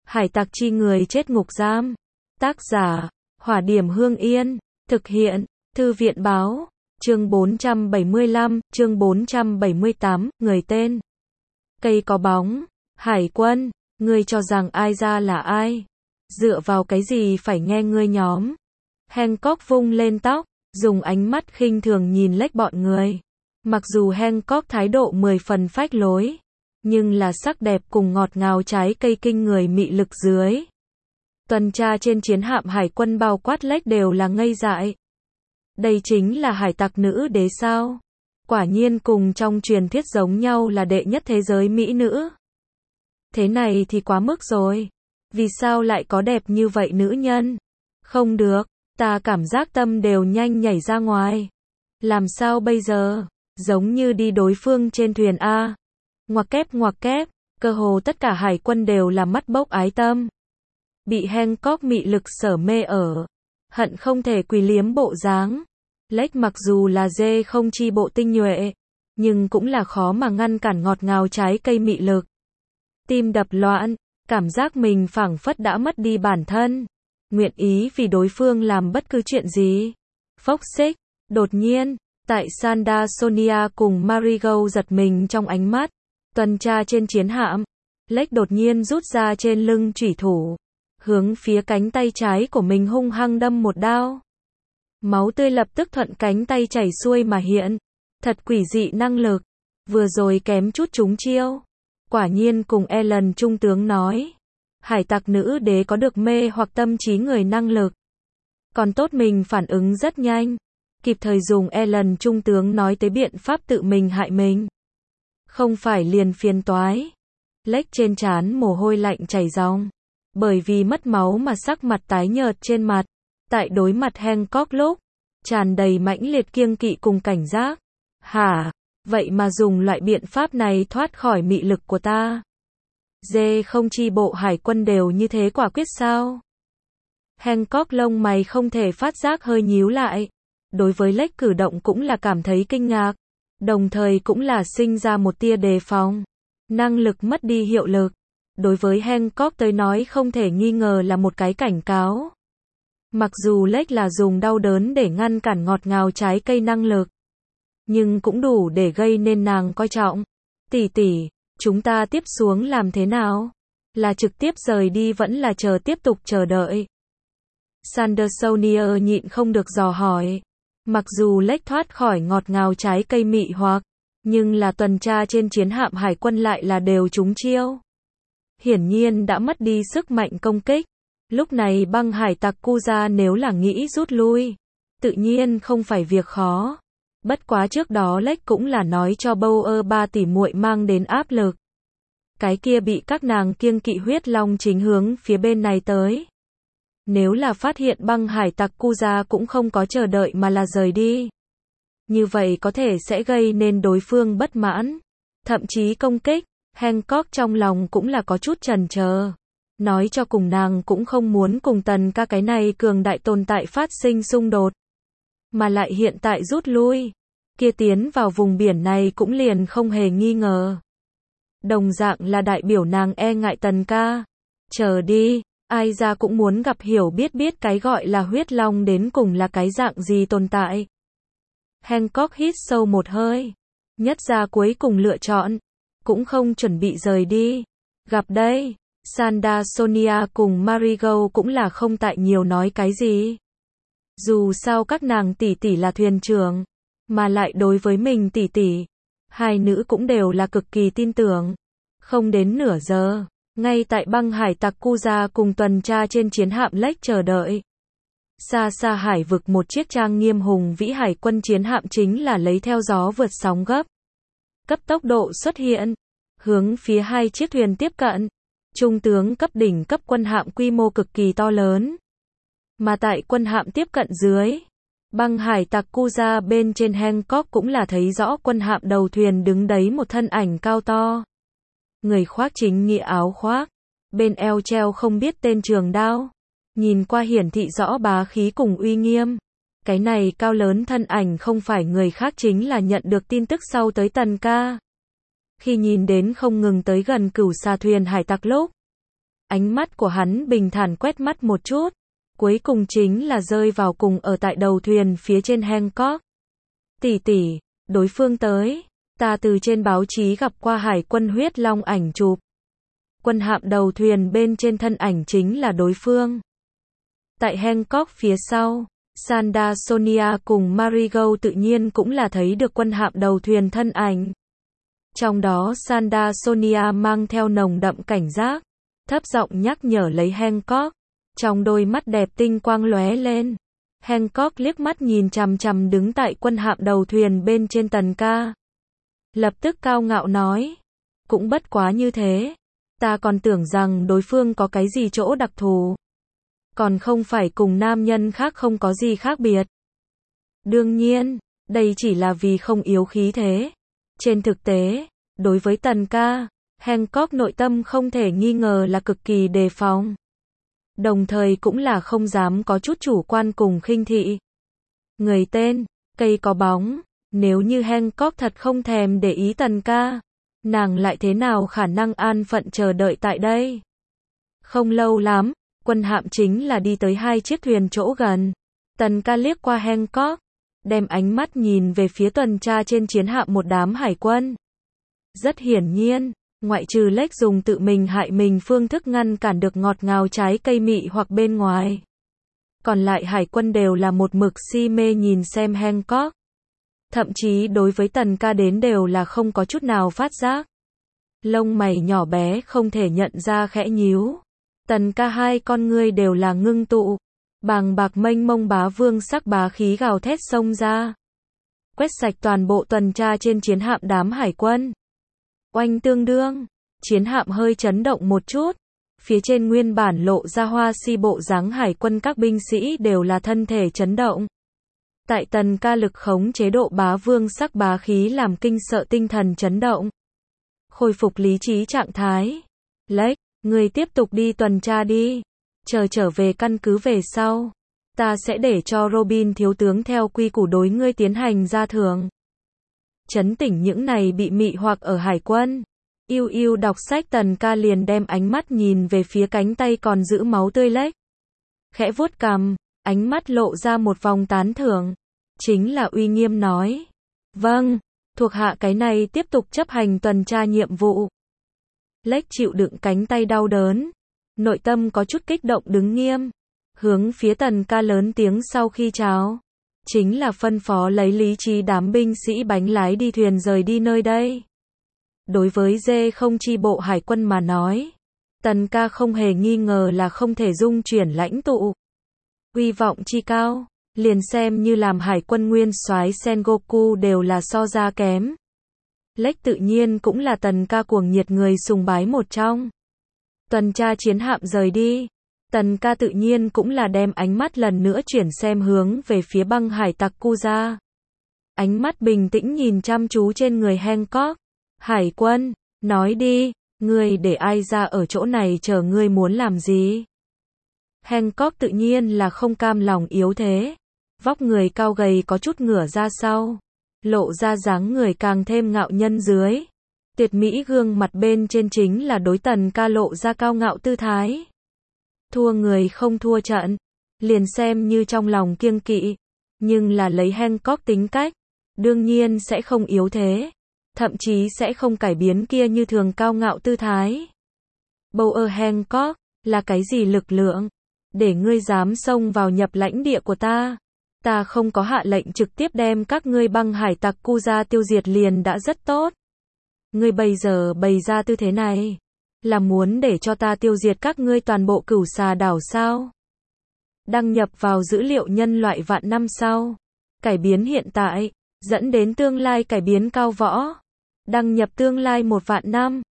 Hải tặc chi người chết ngục giam. Tác giả, Hỏa Điểm Hương Yên. Thực hiện, Thư viện báo. Chương 475, chương 478, người tên. Cây có bóng. Hải quân, ngươi cho rằng ai ra là ai? Dựa vào cái gì phải nghe ngươi nhóm? Hancock vung lên tóc, dùng ánh mắt khinh thường nhìn lách bọn người. Mặc dù Hancock thái độ 10 phần phách lối, nhưng là sắc đẹp cùng ngọt ngào trái cây kinh người mị lực dưới. Tuần tra trên chiến hạm hải quân bao quát lách đều là ngây dại. Đây chính là hải tặc nữ đế sao? Quả nhiên cùng trong truyền thuyết giống nhau là đệ nhất thế giới mỹ nữ. Thế này thì quá mức rồi. Vì sao lại có đẹp như vậy nữ nhân? Không được, ta cảm giác tâm đều nhanh nhảy ra ngoài. Làm sao bây giờ? Giống như đi đối phương trên thuyền A. Ngoặc kép, cơ hồ tất cả hải quân đều là mắt bốc ái tâm. Bị Hancock mị lực sở mê ở. Hận không thể quỳ liếm bộ dáng. Lách mặc dù là dê không chi bộ tinh nhuệ, nhưng cũng là khó mà ngăn cản ngọt ngào trái cây mị lực. Tim đập loạn, cảm giác mình phảng phất đã mất đi bản thân. Nguyện ý vì đối phương làm bất cứ chuyện gì. Phốc xích, đột nhiên, tại Sanda Sonia cùng Marigo giật mình trong ánh mắt. Tuần tra trên chiến hạm, Lách đột nhiên rút ra trên lưng chủy thủ, hướng phía cánh tay trái của mình hung hăng đâm một đao. Máu tươi lập tức thuận cánh tay chảy xuôi mà hiện. Thật quỷ dị năng lực. Vừa rồi kém chút trúng chiêu. Quả nhiên cùng Ellen trung tướng nói. Hải tặc nữ đế có được mê hoặc tâm trí người năng lực. Còn tốt mình phản ứng rất nhanh. Kịp thời dùng Ellen trung tướng nói tới biện pháp tự mình hại mình. Không phải liền phiền toái. Lách trên trán mồ hôi lạnh chảy ròng. Bởi vì mất máu mà sắc mặt tái nhợt trên mặt. Tại đối mặt Hancock lúc, tràn đầy mãnh liệt kiêng kỵ cùng cảnh giác. Hả? Vậy mà dùng loại biện pháp này thoát khỏi mị lực của ta. Dê không chi bộ hải quân đều như thế quả quyết sao? Hancock lông mày không thể phát giác hơi nhíu lại. Đối với Lách cử động cũng là cảm thấy kinh ngạc. Đồng thời cũng là sinh ra một tia đề phòng. Năng lực mất đi hiệu lực. Đối với Hancock tới nói không thể nghi ngờ là một cái cảnh cáo. Mặc dù Lách là dùng đau đớn để ngăn cản ngọt ngào trái cây năng lực, nhưng cũng đủ để gây nên nàng coi trọng. Tỷ tỷ, chúng ta tiếp xuống làm thế nào? Là trực tiếp rời đi vẫn là tiếp tục chờ đợi? Sandersonia nhịn không được dò hỏi. Mặc dù Lách thoát khỏi ngọt ngào trái cây mị hoặc, nhưng là tuần tra trên chiến hạm hải quân lại là đều trúng chiêu. Hiển nhiên đã mất đi sức mạnh công kích. Lúc này băng hải tặc Kuza nếu là nghĩ rút lui, tự nhiên không phải việc khó. Bất quá trước đó Lách cũng là nói cho Bauer ba tỷ muội mang đến áp lực. Cái kia bị các nàng kiêng kỵ huyết long chính hướng phía bên này tới. Nếu là phát hiện băng hải tặc Kuza cũng không có chờ đợi mà là rời đi. Như vậy có thể sẽ gây nên đối phương bất mãn. Thậm chí công kích. Hancock trong lòng cũng là có chút chần chờ. Nói cho cùng nàng cũng không muốn cùng Tần ca cái này cường đại tồn tại phát sinh xung đột. Mà lại hiện tại rút lui. Kia tiến vào vùng biển này cũng liền không hề nghi ngờ. Đồng dạng là đại biểu nàng e ngại Tần ca. Chờ đi, ai ra cũng muốn gặp hiểu biết cái gọi là huyết long đến cùng là cái dạng gì tồn tại. Hancock hít sâu một hơi. Nhất ra cuối cùng lựa chọn. Cũng không chuẩn bị rời đi. Gặp đây. Sanda Sonia cùng Marigo cũng là không tại nhiều nói cái gì. Dù sao các nàng tỷ tỷ là thuyền trưởng, mà lại đối với mình tỷ tỷ, hai nữ cũng đều là cực kỳ tin tưởng. Không đến nửa giờ, ngay tại băng hải tặc Kuza cùng tuần tra trên chiến hạm Lách chờ đợi. Xa xa hải vực một chiếc trang nghiêm hùng vĩ hải quân chiến hạm chính là lấy theo gió vượt sóng gấp. Cấp tốc độ xuất hiện, hướng phía hai chiếc thuyền tiếp cận. Trung tướng cấp đỉnh cấp quân hạm quy mô cực kỳ to lớn. Mà tại quân hạm tiếp cận dưới, băng hải tặc Kuza bên trên Hancock cũng là thấy rõ quân hạm đầu thuyền đứng đấy một thân ảnh cao to. Người khoác chính nghĩa áo khoác, bên eo treo không biết tên trường đao. Nhìn qua hiển thị rõ bá khí cùng uy nghiêm. Cái này cao lớn thân ảnh không phải người khác chính là nhận được tin tức sau tới Tần ca. Khi nhìn đến không ngừng tới gần cửu xà thuyền hải tặc lúc, Ánh mắt của hắn bình thản quét mắt một chút, cuối cùng chính là rơi vào cùng ở tại đầu thuyền phía trên Hancock. Tỷ tỷ, đối phương tới, ta từ trên báo chí gặp qua hải quân huyết long ảnh chụp. Quân hạm đầu thuyền bên trên thân ảnh chính là đối phương. Tại Hancock phía sau, Sanda Sonia cùng Marigo tự nhiên cũng là thấy được quân hạm đầu thuyền thân ảnh. Trong đó Sanda Sonia mang theo nồng đậm cảnh giác, thấp giọng nhắc nhở lấy Hancock, trong đôi mắt đẹp tinh quang lóe lên. Hancock liếc mắt nhìn chằm chằm đứng tại quân hạm đầu thuyền bên trên Tần ca. Lập tức cao ngạo nói, cũng bất quá như thế, ta còn tưởng rằng đối phương có cái gì chỗ đặc thù. Còn không phải cùng nam nhân khác không có gì khác biệt. Đương nhiên, đây chỉ là vì không yếu khí thế. Trên thực tế, đối với Tần ca, Hancock nội tâm không thể nghi ngờ là cực kỳ đề phòng. Đồng thời cũng là không dám có chút chủ quan cùng khinh thị. Người tên, cây có bóng, nếu như Hancock thật không thèm để ý Tần ca, nàng lại thế nào khả năng an phận chờ đợi tại đây. Không lâu lắm, quân hạm chính là đi tới hai chiếc thuyền chỗ gần. Tần ca liếc qua Hancock, đem ánh mắt nhìn về phía tuần tra trên chiến hạm một đám hải quân. Rất hiển nhiên, ngoại trừ Lake dùng tự mình hại mình phương thức ngăn cản được ngọt ngào trái cây mị hoặc bên ngoài. Còn lại hải quân đều là một mực si mê nhìn xem Hancock. Thậm chí đối với Tần ca đến đều là không có chút nào phát giác. Lông mày nhỏ bé không thể nhận ra khẽ nhíu. Tần ca hai con ngươi đều là ngưng tụ. Bàng bạc mênh mông bá vương sắc bá khí gào thét xông ra. Quét sạch toàn bộ tuần tra trên chiến hạm đám hải quân. Oanh tương đương, chiến hạm hơi chấn động một chút. Phía trên nguyên bản lộ ra hoa si bộ dáng hải quân các binh sĩ đều là thân thể chấn động. Tại Tần ca lực khống chế độ bá vương sắc bá khí làm kinh sợ tinh thần chấn động. Khôi phục lý trí trạng thái. Lake, người tiếp tục đi tuần tra đi. Chờ trở về căn cứ về sau. Ta sẽ để cho Robin thiếu tướng theo quy củ đối ngươi tiến hành gia thưởng. Chấn tỉnh những này bị mị hoặc ở hải quân. Yêu yêu đọc sách Tần ca liền đem ánh mắt nhìn về phía cánh tay còn giữ máu tươi Lake. Khẽ vuốt cằm, ánh mắt lộ ra một vòng tán thưởng. Chính là uy nghiêm nói. Vâng, thuộc hạ cái này tiếp tục chấp hành tuần tra nhiệm vụ. Lake chịu đựng cánh tay đau đớn. Nội tâm có chút kích động đứng nghiêm. Hướng phía Tần ca lớn tiếng sau khi chào. Chính là phân phó lấy lý trí đám binh sĩ bánh lái đi thuyền rời đi nơi đây. Đối với D0 chi bộ hải quân mà nói, Tần ca không hề nghi ngờ là không thể dung chuyển lãnh tụ. Uy vọng chi cao, liền xem như làm hải quân nguyên soái Sengoku đều là so ra kém. Lake tự nhiên cũng là Tần ca cuồng nhiệt người sùng bái một trong. Tuần tra chiến hạm rời đi, Tần ca tự nhiên cũng là đem ánh mắt lần nữa chuyển xem hướng về phía băng hải tặc Kuza. Ánh mắt bình tĩnh nhìn chăm chú trên người Hancock. Hải quân, nói đi, ngươi để ai ra ở chỗ này chờ ngươi muốn làm gì? Hancock tự nhiên là không cam lòng yếu thế. Vóc người cao gầy có chút ngửa ra sau. Lộ ra dáng người càng thêm ngạo nhân dưới. Tuyệt mỹ gương mặt bên trên chính là đối Tần ca lộ ra cao ngạo tư thái. Thua người không thua trận. Liền xem như trong lòng kiêng kỵ. Nhưng là lấy Hancock tính cách. Đương nhiên sẽ không yếu thế. Thậm chí sẽ không cải biến kia như thường cao ngạo tư thái. Bauer Hancock, là cái gì lực lượng? Để ngươi dám xông vào nhập lãnh địa của ta. Ta không có hạ lệnh trực tiếp đem các ngươi băng hải tặc Kuza tiêu diệt liền đã rất tốt. Ngươi bây giờ bày ra tư thế này, là muốn để cho ta tiêu diệt các ngươi toàn bộ Cửu Xà đảo sao? Đăng nhập vào dữ liệu nhân loại vạn năm sau. Cải biến hiện tại, dẫn đến tương lai cải biến cao võ. Đăng nhập tương lai 1 vạn năm.